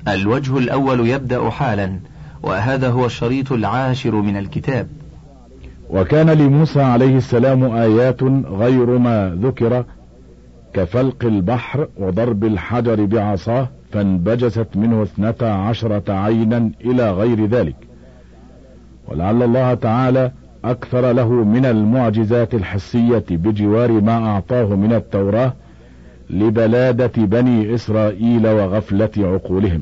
الوجه الأول يبدأ حالا، وهذا هو الشريط 10 من الكتاب. وكان لموسى عليه السلام آيات غير ما ذكر، كفلق البحر وضرب الحجر بعصاه فانبجست منه 12 عينا إلى غير ذلك. ولعل الله تعالى أكثر له من المعجزات الحسية بجوار ما أعطاه من التوراة لبلادة بني إسرائيل وغفلة عقولهم.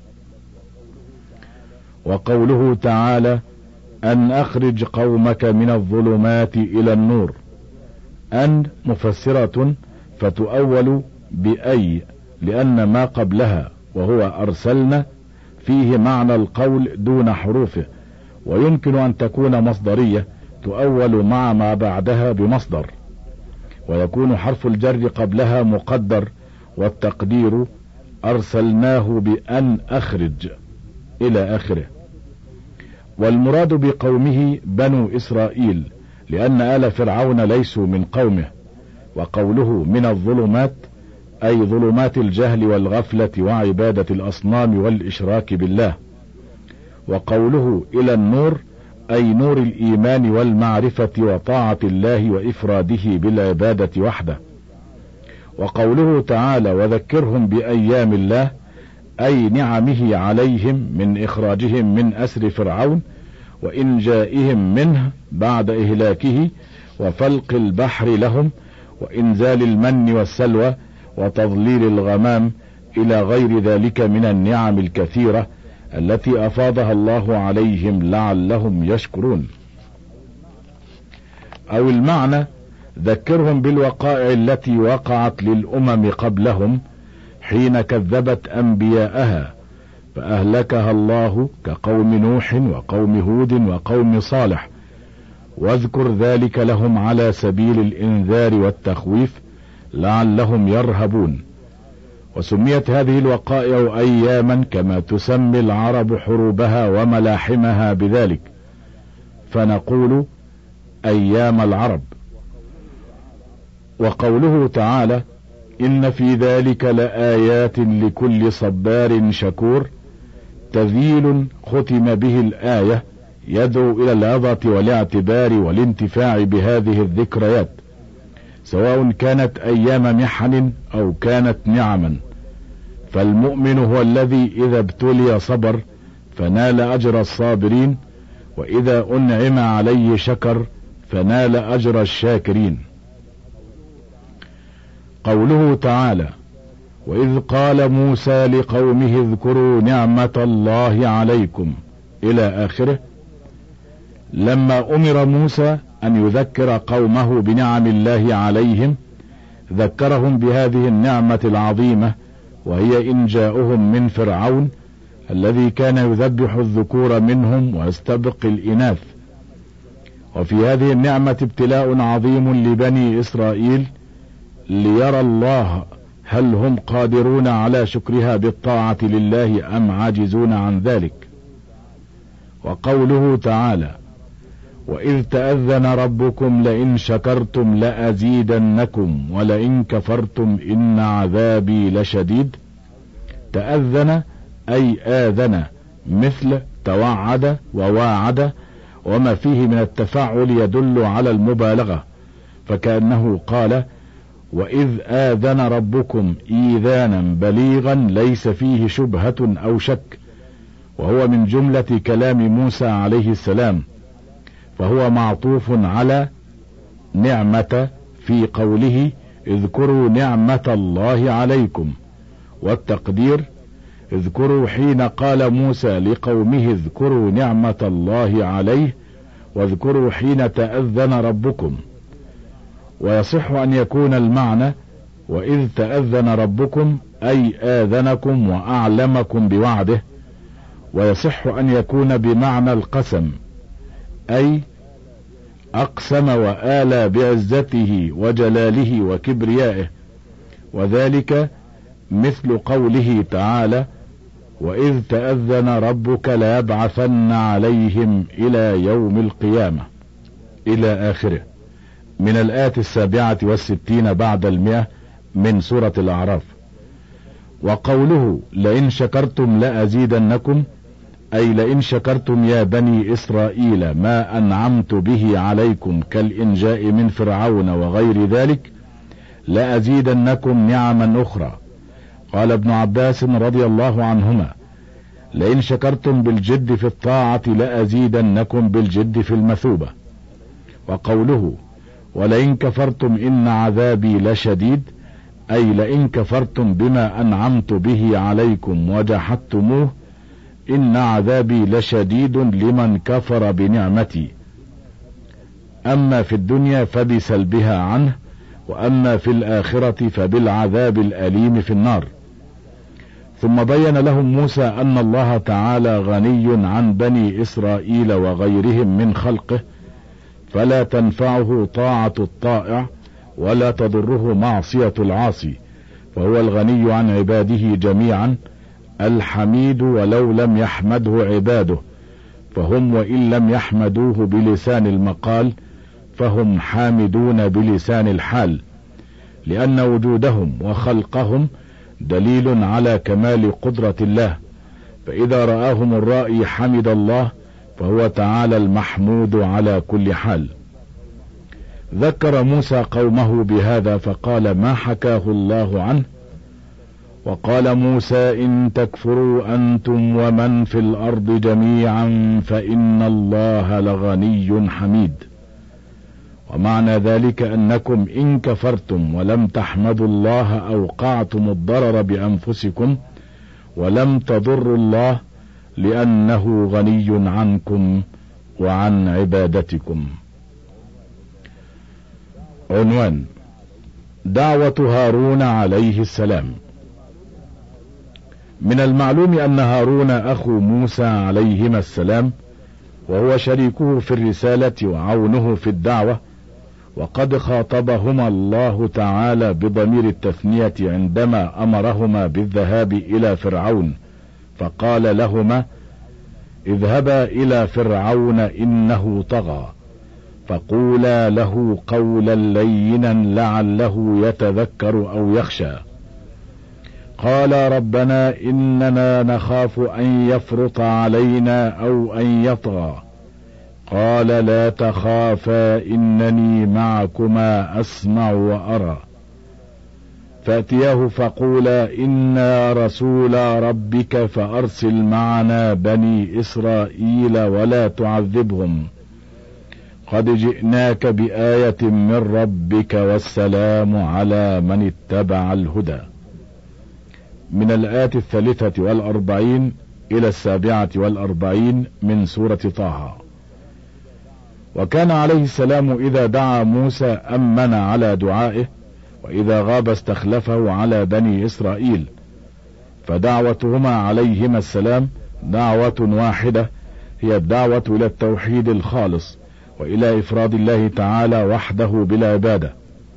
وقوله تعالى: أن أخرج قومك من الظلمات إلى النور، أن مفسرة فتؤول بأي، لأن ما قبلها وهو أرسلنا فيه معنى القول دون حروفه، ويمكن أن تكون مصدرية تؤول مع ما بعدها بمصدر، ويكون حرف الجر قبلها مقدر، والتقدير أرسلناه بأن أخرج إلى آخره. والمراد بقومه بنو إسرائيل، لأن آل فرعون ليسوا من قومه. وقوله من الظلمات أي ظلمات الجهل والغفلة وعبادة الأصنام والإشراك بالله. وقوله إلى النور أي نور الإيمان والمعرفة وطاعة الله وإفراده بالعبادة وحده. وقوله تعالى: وذكرهم بأيام الله أي نعمه عليهم من إخراجهم من أسر فرعون وإنجائهم منه بعد إهلاكه، وفلق البحر لهم، وإنزال المن والسلوى، وتضليل الغمام، إلى غير ذلك من النعم الكثيرة التي أفاضها الله عليهم لعلهم يشكرون. أو المعنى: ذكرهم بالوقائع التي وقعت للأمم قبلهم حين كذبت أنبياءها فأهلكها الله، كقوم نوح وقوم هود وقوم صالح، واذكر ذلك لهم على سبيل الإنذار والتخويف لعلهم يرهبون. وسميت هذه الوقائع أياما كما تسمي العرب حروبها وملاحمها بذلك، فنقول أيام العرب. وقوله تعالى: إن في ذلك لآيات لكل صبار شكور، تذييل ختم به الآية يدعو إلى العظة والاعتبار والانتفاع بهذه الذكريات، سواء كانت أيام محن أو كانت نعما. فالمؤمن هو الذي إذا ابتلي صبر فنال أجر الصابرين، وإذا أنعم عليه شكر فنال أجر الشاكرين. قوله تعالى: وإذ قال موسى لقومه اذكروا نعمة الله عليكم إلى آخره. لما أمر موسى أن يذكر قومه بنعم الله عليهم ذكرهم بهذه النعمة العظيمة، وهي إنجاؤهم من فرعون الذي كان يذبح الذكور منهم ويستبقي الإناث. وفي هذه النعمة ابتلاء عظيم لبني إسرائيل ليرى الله هل هم قادرون على شكرها بالطاعة لله أم عاجزون عن ذلك. وقوله تعالى: وإذ تأذن ربكم لئن شكرتم لأزيدنكم ولئن كفرتم إن عذابي لشديد. تأذن أي آذن، مثل توعد وواعد، وما فيه من التفاعل يدل على المبالغة، فكأنه قال: وإذ آذن ربكم إيذانا بليغا ليس فيه شبهة أو شك، وهو من جملة كلام موسى عليه السلام، فهو معطوف على نعمة في قوله اذكروا نعمة الله عليكم، والتقدير اذكروا حين قال موسى لقومه اذكروا نعمة الله عليه، واذكروا حين تأذن ربكم. ويصح أن يكون المعنى وإذ تأذن ربكم أي آذنكم وأعلمكم بوعده، ويصح أن يكون بمعنى القسم أي أقسم وآلى بعزته وجلاله وكبريائه، وذلك مثل قوله تعالى: وإذ تأذن ربك ليبعثن عليهم إلى يوم القيامة إلى آخره، من الآية 67 بعد 100 من سورة الأعراف. وقوله لئن شكرتم لأزيدنكم، أي لئن شكرتم يا بني إسرائيل ما أنعمت به عليكم كالإنجاء من فرعون وغير ذلك لأزيدنكم نعما أخرى. قال ابن عباس رضي الله عنهما: لئن شكرتم بالجد في الطاعة لأزيدنكم بالجد في المثوبة. وقوله ولئن كفرتم إن عذابي لشديد، أي لئن كفرتم بما أنعمت به عليكم وجحدتموه إن عذابي لشديد لمن كفر بنعمتي، أما في الدنيا فبسلبها عنه، وأما في الآخرة فبالعذاب الأليم في النار. ثم بين لهم موسى أن الله تعالى غني عن بني إسرائيل وغيرهم من خلقه، فلا تنفعه طاعة الطائع ولا تضره معصية العاصي، فهو الغني عن عباده جميعا الحميد ولو لم يحمده عباده، فهم وإن لم يحمدوه بلسان المقال فهم حامدون بلسان الحال، لأن وجودهم وخلقهم دليل على كمال قدرة الله، فإذا رآهم الرائي حمد الله، فهو تعالى المحمود على كل حال. ذكر موسى قومه بهذا فقال ما حكاه الله عنه: وقال موسى إن تكفروا أنتم ومن في الأرض جميعا فإن الله لغني حميد. ومعنى ذلك أنكم إن كفرتم ولم تحمدوا الله أوقعتم الضرر بأنفسكم ولم تضروا الله، لأنه غني عنكم وعن عبادتكم. عنوان: دعوة هارون عليه السلام. من المعلوم أن هارون أخو موسى عليهما السلام، وهو شريكه في الرسالة وعونه في الدعوة، وقد خاطبهما الله تعالى بضمير التثنية عندما أمرهما بالذهاب إلى فرعون، فقال لهما: اذهبا إلى فرعون إنه طغى، فقولا له قولا لينا لعله يتذكر أو يخشى. قال ربنا إننا نخاف أن يفرط علينا أو أن يطغى. قال لا تخافا إنني معكما أسمع وأرى. فأتياه فقولا إنا رسول ربك فأرسل معنا بني إسرائيل ولا تعذبهم قد جئناك بآية من ربك والسلام على من اتبع الهدى. من الآيات 43 إلى 47 من سورة طه. وكان عليه السلام إذا دعا موسى أمن على دعائه، وإذا غاب استخلفه على بني إسرائيل، فدعوتهما عليهما السلام دعوة واحدة، هي الدعوة إلى التوحيد الخالص وإلى إفراد الله تعالى وحده بالعبادة.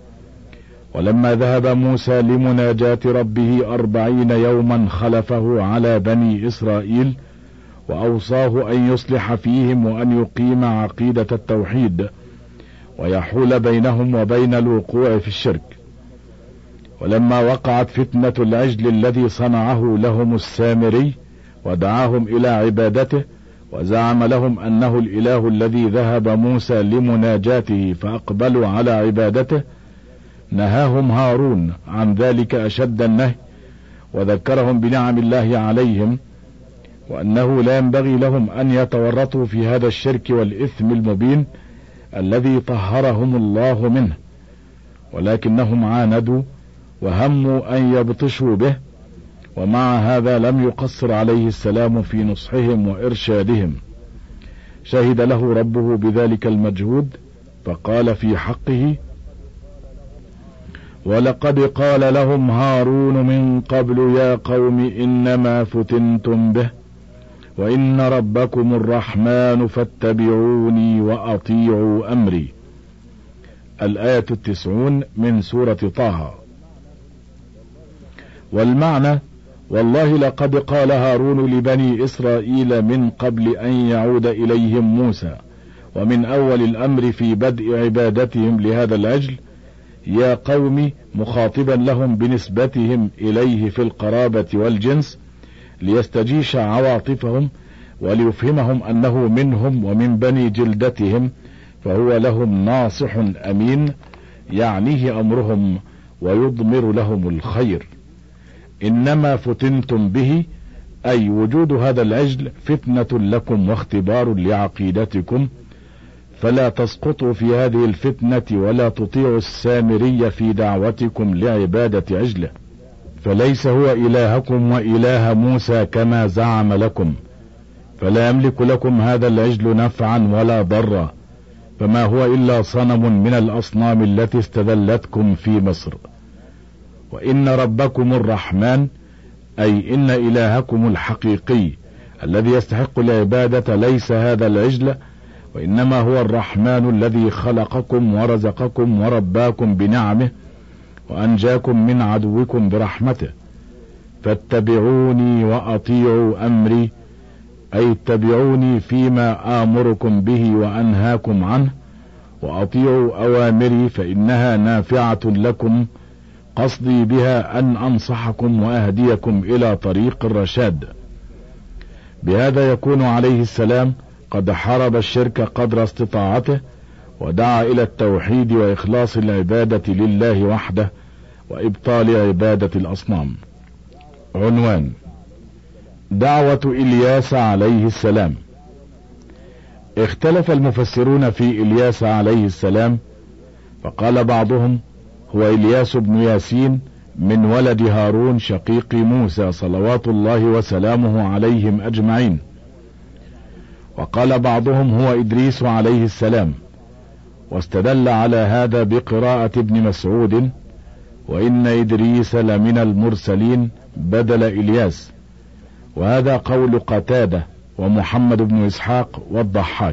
ولما ذهب موسى لمناجاة ربه 40 يوما خلفه على بني إسرائيل، وأوصاه أن يصلح فيهم وأن يقيم عقيدة التوحيد ويحول بينهم وبين الوقوع في الشرك. ولما وقعت فتنة العجل الذي صنعه لهم السامري ودعاهم إلى عبادته وزعم لهم أنه الإله الذي ذهب موسى لمناجاته فأقبلوا على عبادته، نهاهم هارون عن ذلك أشد النهي، وذكرهم بنعم الله عليهم، وأنه لا ينبغي لهم أن يتورطوا في هذا الشرك والإثم المبين الذي طهرهم الله منه، ولكنهم عاندوا وهموا أن يبطشوا به. ومع هذا لم يقصر عليه السلام في نصحهم وإرشادهم، شهد له ربه بذلك المجهود فقال في حقه: ولقد قال لهم هارون من قبل يا قوم إنما فتنتم به وإن ربكم الرحمن فاتبعوني وأطيعوا أمري. الآية 90 من سورة طه. والمعنى: والله لقد قال هارون لبني إسرائيل من قبل أن يعود إليهم موسى، ومن أول الأمر في بدء عبادتهم لهذا العجل، يا قوم، مخاطبا لهم بنسبتهم إليه في القرابة والجنس ليستجيش عواطفهم وليفهمهم أنه منهم ومن بني جلدتهم، فهو لهم ناصح أمين يعنيه أمرهم ويضمر لهم الخير. إنما فتنتم به، أي وجود هذا العجل، فتنة لكم واختبار لعقيدتكم، فلا تسقطوا في هذه الفتنة ولا تطيعوا السامري في دعوتكم لعبادة عجله، فليس هو إلهكم وإله موسى كما زعم لكم، فلا يملك لكم هذا العجل نفعا ولا ضرا، فما هو إلا صنم من الأصنام التي استذلتكم في مصر. وإن ربكم الرحمن، أي إن إلهكم الحقيقي الذي يستحق العبادة ليس هذا العجل، وإنما هو الرحمن الذي خلقكم ورزقكم ورباكم بنعمه وأنجاكم من عدوكم برحمته. فاتبعوني وأطيعوا أمري، أي اتبعوني فيما آمركم به وأنهاكم عنه، وأطيعوا أوامري فإنها نافعة لكم، قصدي بها أن أنصحكم وأهديكم إلى طريق الرشاد. بهذا يكون عليه السلام قد حارب الشرك قدر استطاعته، ودعا إلى التوحيد وإخلاص العبادة لله وحده وإبطال عبادة الأصنام. عنوان: دعوة إلياس عليه السلام. اختلف المفسرون في إلياس عليه السلام، فقال بعضهم هو إلياس بن ياسين من ولد هارون شقيق موسى صلوات الله وسلامه عليهم أجمعين، وقال بعضهم هو إدريس عليه السلام، واستدل على هذا بقراءة ابن مسعود: وإن إدريس لمن المرسلين بدل إلياس، وهذا قول قتادة ومحمد بن إسحاق والضحاك،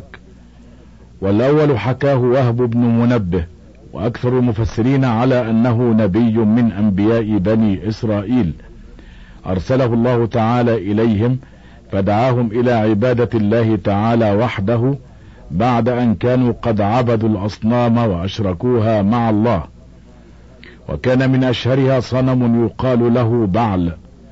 والأول حكاه وهب بن منبه، وأكثر المفسرين على أنه نبي من أنبياء بني إسرائيل أرسله الله تعالى إليهم، فدعاهم إلى عبادة الله تعالى وحده بعد أن كانوا قد عبدوا الأصنام وأشركوها مع الله. وكان من أشهرها صنم يقال له بعل،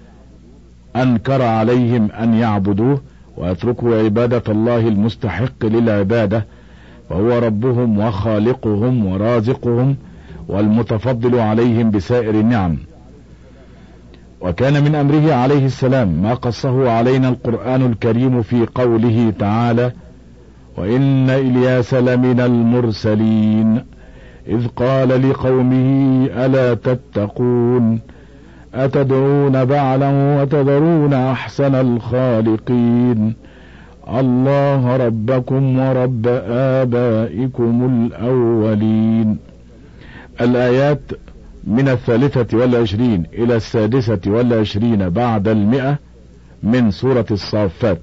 أنكر عليهم أن يعبدوه ويتركوا عبادة الله المستحق للعبادة، وهو ربهم وخالقهم ورازقهم والمتفضل عليهم بسائر النعم. وكان من أمره عليه السلام ما قصه علينا القرآن الكريم في قوله تعالى: وإن إلياس لمن المرسلين إذ قال لقومه ألا تتقون أتدعون بعلا وتذرون أحسن الخالقين الله ربكم ورب آبائكم الأولين. الآيات من 23 إلى 26 بعد 100 من سورة الصافات.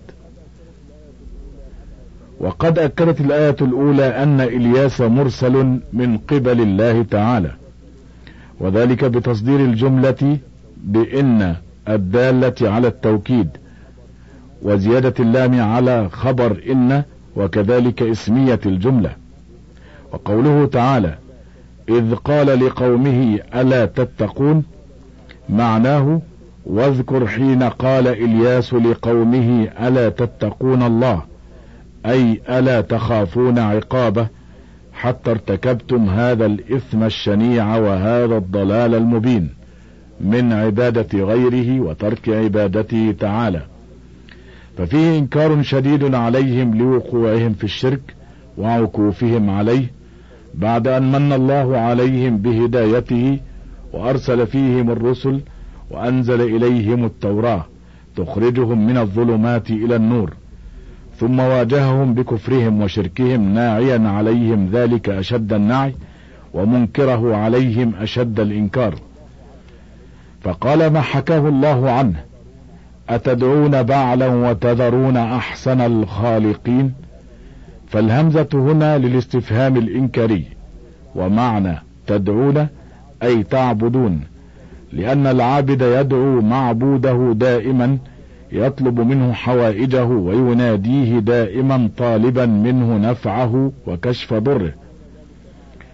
وقد أكدت الآية الأولى أن إلياس مرسل من قبل الله تعالى، وذلك بتصدير الجملة بإن الدالة على التوكيد، وزيادة اللام على خبر إن، وكذلك اسمية الجملة. وقوله تعالى إذ قال لقومه ألا تتقون، معناه واذكر حين قال إلياس لقومه ألا تتقون الله، أي ألا تخافون عقابه حتى ارتكبتم هذا الإثم الشنيع وهذا الضلال المبين من عبادة غيره وترك عبادته تعالى. ففيه إنكار شديد عليهم لوقوعهم في الشرك وعكوفهم عليه، بعد أن من الله عليهم بهدايته وأرسل فيهم الرسل وأنزل إليهم التوراة تخرجهم من الظلمات إلى النور، ثم واجههم بكفرهم وشركهم ناعيا عليهم ذلك أشد النعي، ومنكره عليهم أشد الإنكار. فقال ما حكاه الله عنه: أتدعون بعلا وتذرون أحسن الخالقين، فالهمزة هنا للاستفهام الإنكاري، ومعنى تدعون أي تعبدون، لأن العابد يدعو معبوده دائما، يطلب منه حوائجه ويناديه دائما طالبا منه نفعه وكشف ضره.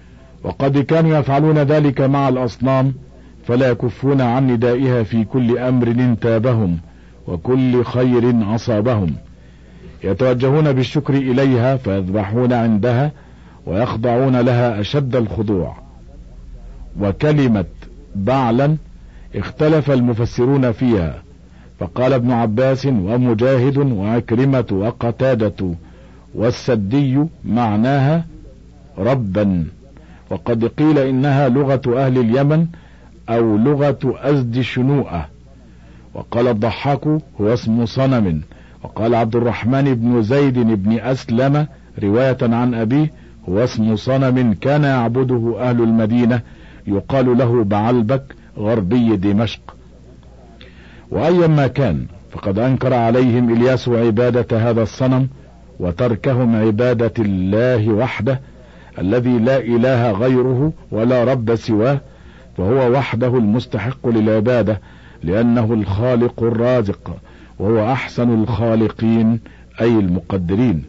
وقد كانوا يفعلون ذلك مع الأصنام، فلا يكفون عن ندائها في كل أمر انتابهم وكل خير أصابهم، يتوجهون بالشكر إليها فيذبحون عندها ويخضعون لها أشد الخضوع. وكلمة بعلا اختلف المفسرون فيها، فقال ابن عباس ومجاهد وعكرمة وقتادة والسدي معناها ربا، وقد قيل إنها لغة أهل اليمن أو لغة أزد شنوءة. وقال الضحاك هو اسم صنم. وقال عبد الرحمن بن زيد بن أسلم رواية عن أبيه هو اسم صنم كان يعبده أهل المدينة يقال له بعلبك غربي دمشق. وأيما كان فقد أنكر عليهم إلياس عبادة هذا الصنم وتركهم عبادة الله وحده الذي لا إله غيره ولا رب سواه، فهو وحده المستحق للعبادة لأنه الخالق الرازق، وهو أحسن الخالقين أي المقدرين.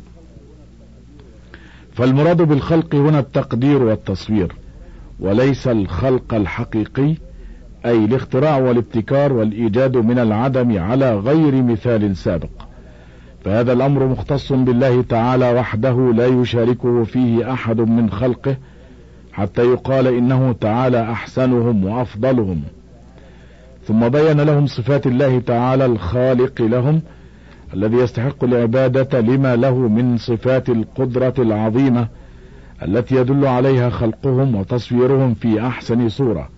فالمراد بالخلق هنا التقدير والتصوير، وليس الخلق الحقيقي أي الاختراع والابتكار والإيجاد من العدم على غير مثال سابق، فهذا الأمر مختص بالله تعالى وحده لا يشاركه فيه أحد من خلقه، حتى يقال إنه تعالى أحسنهم وأفضلهم. ثم بين لهم صفات الله تعالى الخالق لهم الذي يستحق العبادة لما له من صفات القدرة العظيمة التي يدل عليها خلقهم وتصويرهم في أحسن صورة.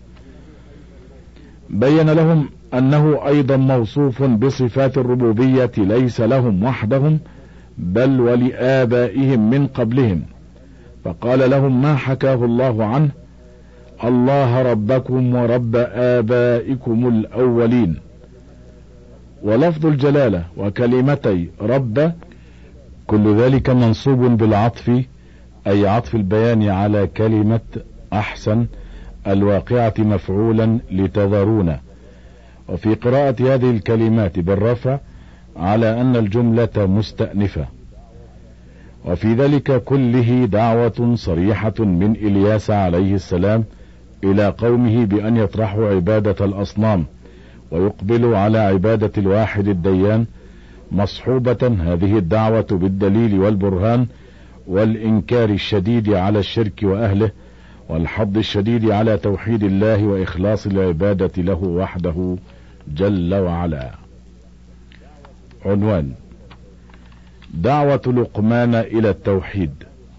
بين لهم أنه أيضا موصوف بصفات الربوبية ليس لهم وحدهم بل ولآبائهم من قبلهم، فقال لهم ما حكاه الله عنه: الله ربكم ورب آبائكم الأولين. ولفظ الجلالة وكلمتي رب كل ذلك منصوب بالعطف، أي عطف البيان على كلمة أحسن الواقعة مفعولا لتذرون. وفي قراءة هذه الكلمات بالرفع على أن الجملة مستأنفة. وفي ذلك كله دعوة صريحة من إلياس عليه السلام إلى قومه بأن يطرحوا عبادة الأصنام ويقبلوا على عبادة الواحد الديان، مصحوبة هذه الدعوة بالدليل والبرهان والإنكار الشديد على الشرك وأهله والحض الشديد على توحيد الله وإخلاص العبادة له وحده جل وعلا. عنوان: دعوة لقمان إلى التوحيد.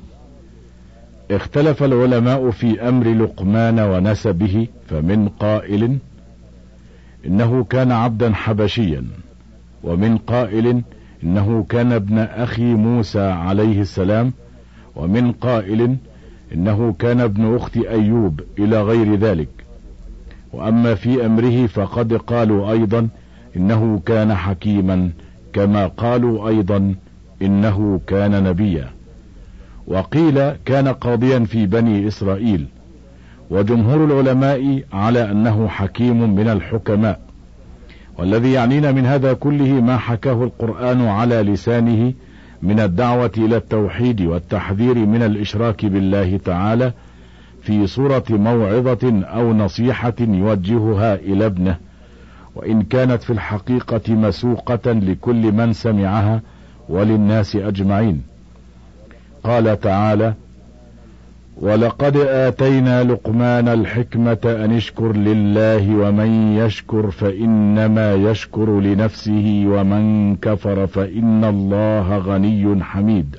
اختلف العلماء في أمر لقمان ونسبه، فمن قائل إنه كان عبدا حبشيا، ومن قائل إنه كان ابن أخي موسى عليه السلام، ومن قائل إنه كان ابن أخت أيوب إلى غير ذلك. وأما في أمره فقد قالوا أيضا إنه كان حكيما، كما قالوا أيضا إنه كان نبيا. وقيل كان قاضيا في بني إسرائيل. وجمهور العلماء على أنه حكيم من الحكماء. والذي يعنينا من هذا كله ما حكاه القرآن على لسانه من الدعوة إلى التوحيد والتحذير من الإشراك بالله تعالى في صورة موعظة أو نصيحة يوجهها إلى ابنه، وإن كانت في الحقيقة مسوقة لكل من سمعها وللناس أجمعين. قال تعالى: ولقد آتينا لقمان الحكمة أن اشكر لله ومن يشكر فإنما يشكر لنفسه ومن كفر فإن الله غني حميد.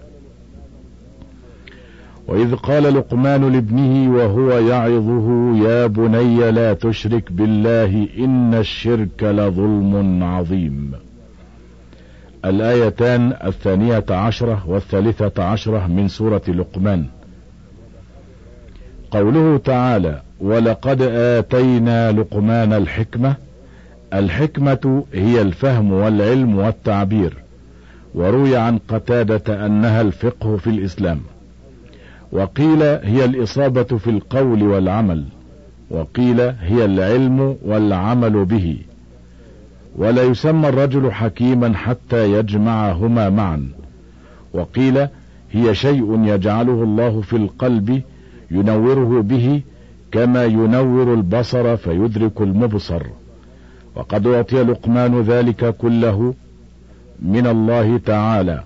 وإذ قال لقمان لابنه وهو يعظه يا بني لا تشرك بالله إن الشرك لظلم عظيم. الآيتان 12 و13 من سورة لقمان. قوله تعالى: ولقد آتينا لقمان الحكمة، الحكمة هي الفهم والعلم والتعبير، وروي عن قتادة أنها الفقه في الإسلام، وقيل هي الإصابة في القول والعمل، وقيل هي العلم والعمل به. ولا يسمى الرجل حكيما حتى يجمعهما معا. وقيل هي شيء يجعله الله في القلب ينوره به كما ينور البصر فيدرك المبصر. وقد أعطي لقمان ذلك كله من الله تعالى،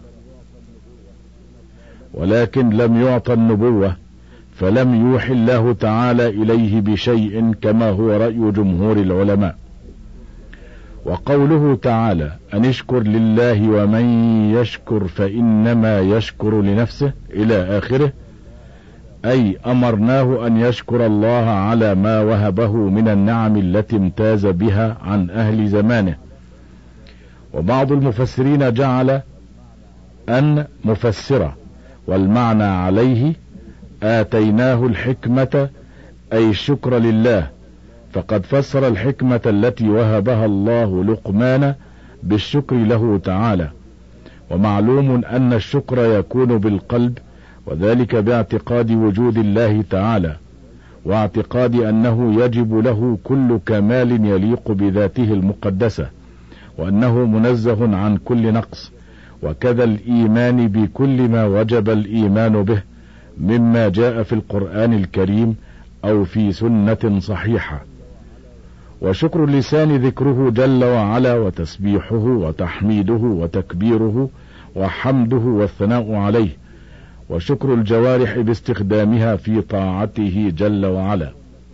ولكن لم يعط النبوة، فلم يوحي الله تعالى إليه بشيء كما هو رأي جمهور العلماء. وقوله تعالى أن اشكر لله ومن يشكر فإنما يشكر لنفسه إلى آخره، أي أمرناه أن يشكر الله على ما وهبه من النعم التي امتاز بها عن أهل زمانه. وبعض المفسرين جعل أن مفسرة، والمعنى عليه آتيناه الحكمة أي الشكر لله، فقد فسر الحكمة التي وهبها الله لقمان بالشكر له تعالى. ومعلوم أن الشكر يكون بالقلب، وذلك باعتقاد وجود الله تعالى، واعتقاد أنه يجب له كل كمال يليق بذاته المقدسة، وأنه منزه عن كل نقص، وكذا الإيمان بكل ما وجب الإيمان به مما جاء في القرآن الكريم أو في سنة صحيحة. وشكر اللسان ذكره جل وعلا وتسبيحه وتحميده وتكبيره وحمده والثناء عليه، وشكر الجوارح باستخدامها في طاعته جل وعلا.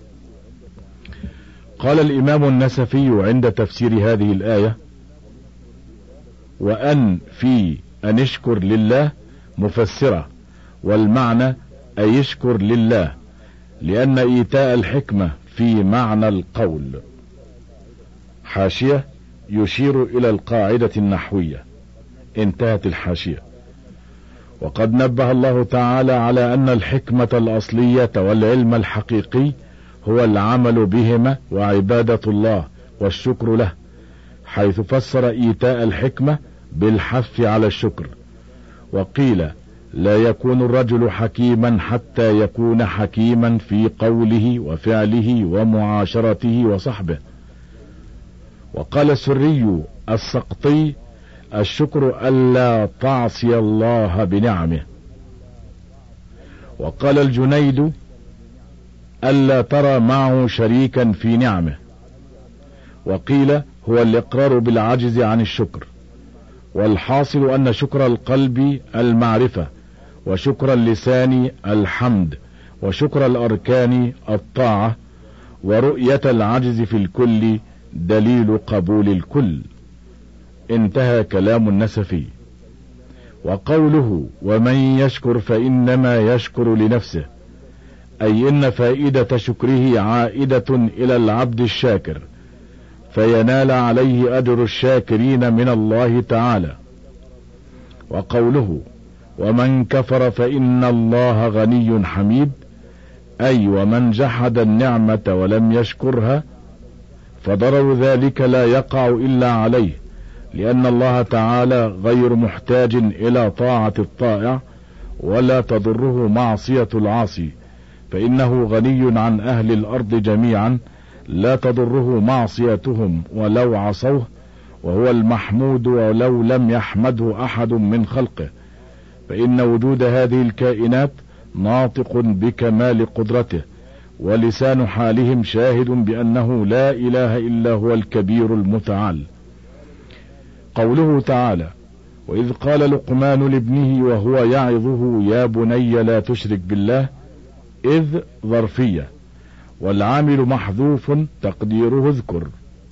قال الإمام النسفي عند تفسير هذه الآية: وأن في أن اشكر لله مفسرة، والمعنى أي يشكر لله، لأن إيتاء الحكمة في معنى القول. حاشية يشير إلى القاعدة النحوية. انتهت الحاشية. وقد نبه الله تعالى على أن الحكمة الأصلية والعلم الحقيقي هو العمل بهما وعبادة الله والشكر له، حيث فسر إيتاء الحكمة بالحث على الشكر. وقيل لا يكون الرجل حكيما حتى يكون حكيما في قوله وفعله ومعاشرته وصحبه. وقال السري السقطي: الشكر ألا تعصي الله بنعمه. وقال الجنيد: ألا ترى معه شريكا في نعمه. وقيل هو الإقرار بالعجز عن الشكر. والحاصل أن شكر القلب المعرفة، وشكر اللسان الحمد، وشكر الأركان الطاعة، ورؤية العجز في الكل دليل قبول الكل. انتهى كلام النسفي. وقوله ومن يشكر فإنما يشكر لنفسه، أي إن فائدة شكره عائدة إلى العبد الشاكر، فينال عليه أجر الشاكرين من الله تعالى. وقوله ومن كفر فإن الله غني حميد، أي ومن جحد النعمة ولم يشكرها فضرر ذلك لا يقع إلا عليه، لأن الله تعالى غير محتاج إلى طاعة الطائع، ولا تضره معصية العاصي، فإنه غني عن أهل الأرض جميعا، لا تضره معصيتهم ولو عصوه، وهو المحمود ولو لم يحمده أحد من خلقه، فإن وجود هذه الكائنات ناطق بكمال قدرته، ولسان حالهم شاهد بأنه لا إله إلا هو الكبير المتعال. قوله تعالى وإذ قال لقمان لابنه وهو يعظه يا بني لا تشرك بالله، إذ ظرفية، والعامل محذوف تقديره اذكر.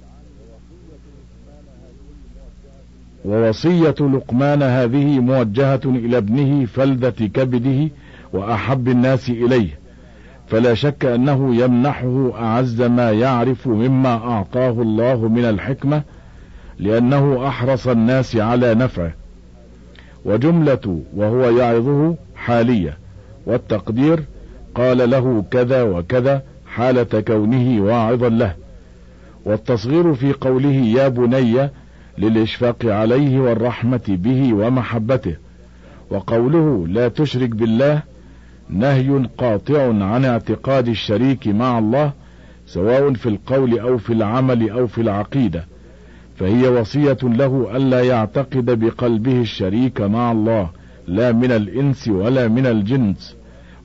ووصية لقمان هذه موجهة إلى ابنه فلذة كبده وأحب الناس إليه، فلا شك أنه يمنحه أعز ما يعرف مما أعطاه الله من الحكمة، لأنه أحرص الناس على نفعه. وجملة وهو يعظه حالية، والتقدير قال له كذا وكذا حالة كونه واعظا له. والتصغير في قوله يا بني للإشفاق عليه والرحمة به ومحبته. وقوله لا تشرك بالله نهي قاطع عن اعتقاد الشريك مع الله، سواء في القول أو في العمل أو في العقيدة، فهي وصية له ألا يعتقد بقلبه الشريك مع الله، لا من الإنس ولا من الجنس،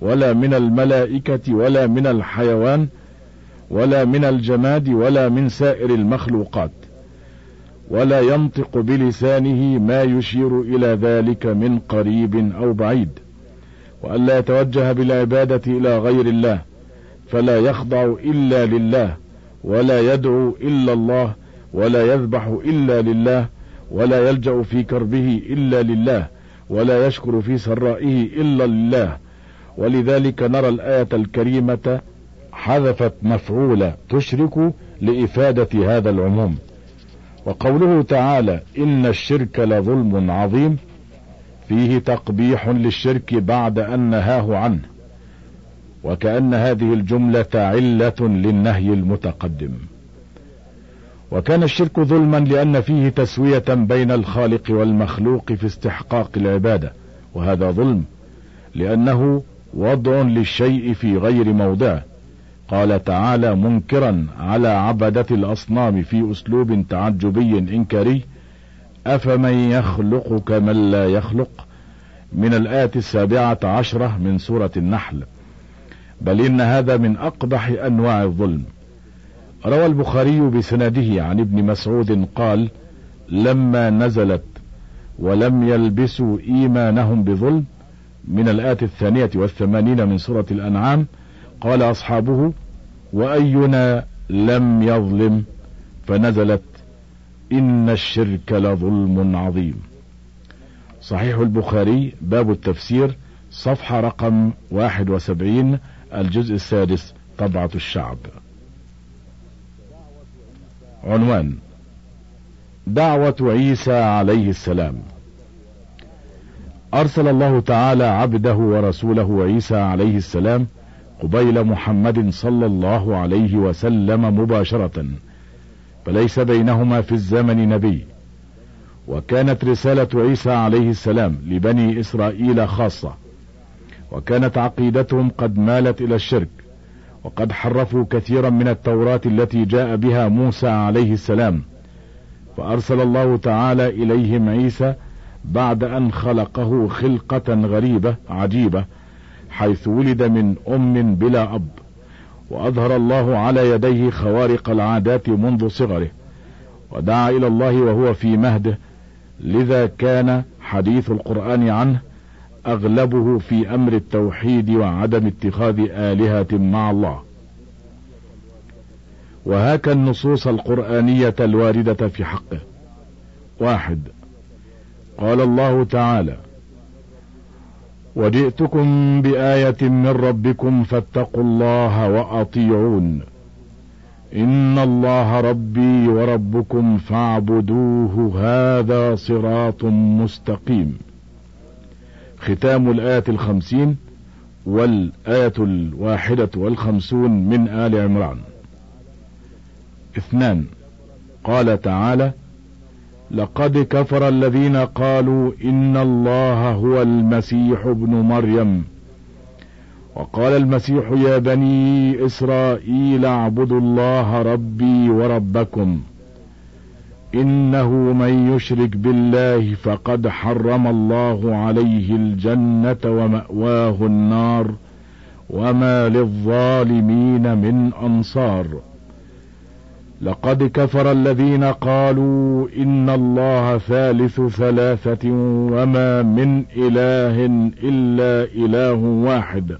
ولا من الملائكة ولا من الحيوان ولا من الجماد ولا من سائر المخلوقات، ولا ينطق بلسانه ما يشير إلى ذلك من قريب أو بعيد، وألا يتوجه بالعبادة إلى غير الله، فلا يخضع إلا لله، ولا يدعو إلا الله، ولا يذبح إلا لله، ولا يلجأ في كربه إلا لله، ولا يشكر في سرائه إلا لله. ولذلك نرى الآية الكريمة حذفت مفعول تشرك لإفادة هذا العموم. وقوله تعالى إن الشرك لظلم عظيم فيه تقبيح للشرك بعد أن نهاه عنه، وكأن هذه الجملة علة للنهي المتقدم. وكان الشرك ظلما لأن فيه تسوية بين الخالق والمخلوق في استحقاق العبادة، وهذا ظلم لأنه وضع للشيء في غير موضعه. قال تعالى منكرا على عبدة الأصنام في أسلوب تعجبي إنكاري: أفمن يخلق كمن لا يخلق، من الآية 17 من سورة النحل. بل إن هذا من أقبح أنواع الظلم. روى البخاري بسنده عن ابن مسعود قال: لما نزلت ولم يلبسوا إيمانهم بظلم، من الآية 82 من سورة الأنعام، قال أصحابه: وأينا لم يظلم، فنزلت إن الشرك لظلم عظيم. صحيح البخاري باب التفسير صفحة رقم 71 الجزء السادس طبعة الشعب. عنوان: دعوة عيسى عليه السلام. أرسل الله تعالى عبده ورسوله عيسى عليه السلام قبيل محمد صلى الله عليه وسلم مباشرة، فليس بينهما في الزمن نبي. وكانت رسالة عيسى عليه السلام لبني إسرائيل خاصة، وكانت عقيدتهم قد مالت إلى الشرك، وقد حرفوا كثيرا من التوراة التي جاء بها موسى عليه السلام، فأرسل الله تعالى إليهم عيسى بعد أن خلقه خلقة غريبة عجيبة، حيث ولد من أم بلا أب، وأظهر الله على يديه خوارق العادات منذ صغره، ودعا إلى الله وهو في مهده، لذا كان حديث القرآن عنه أغلبه في أمر التوحيد وعدم اتخاذ آلهة مع الله. وهاك النصوص القرآنية الواردة في حقه. 1. قال الله تعالى: وجئتكم بآية من ربكم فاتقوا الله وأطيعون إن الله ربي وربكم فاعبدوه هذا صراط مستقيم. ختام الآية 50 والآية 51 من آل عمران. 2. قال تعالى: لقد كفر الذين قالوا إن الله هو المسيح ابن مريم، وقال المسيح يا بني إسرائيل اعبدوا الله ربي وربكم إنه من يشرك بالله فقد حرم الله عليه الجنة ومأواه النار وما للظالمين من أنصار. لقد كفر الذين قالوا إن الله ثالث ثلاثة وما من إله إلا إله واحد،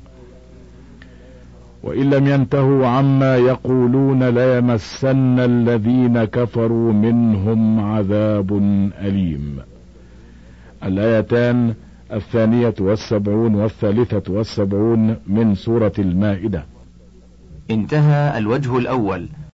وإن لم ينتهوا عما يقولون ليمسن الذين كفروا منهم عذاب أليم. الآيتان 72 و73 من سورة المائدة. انتهى الوجه الأول.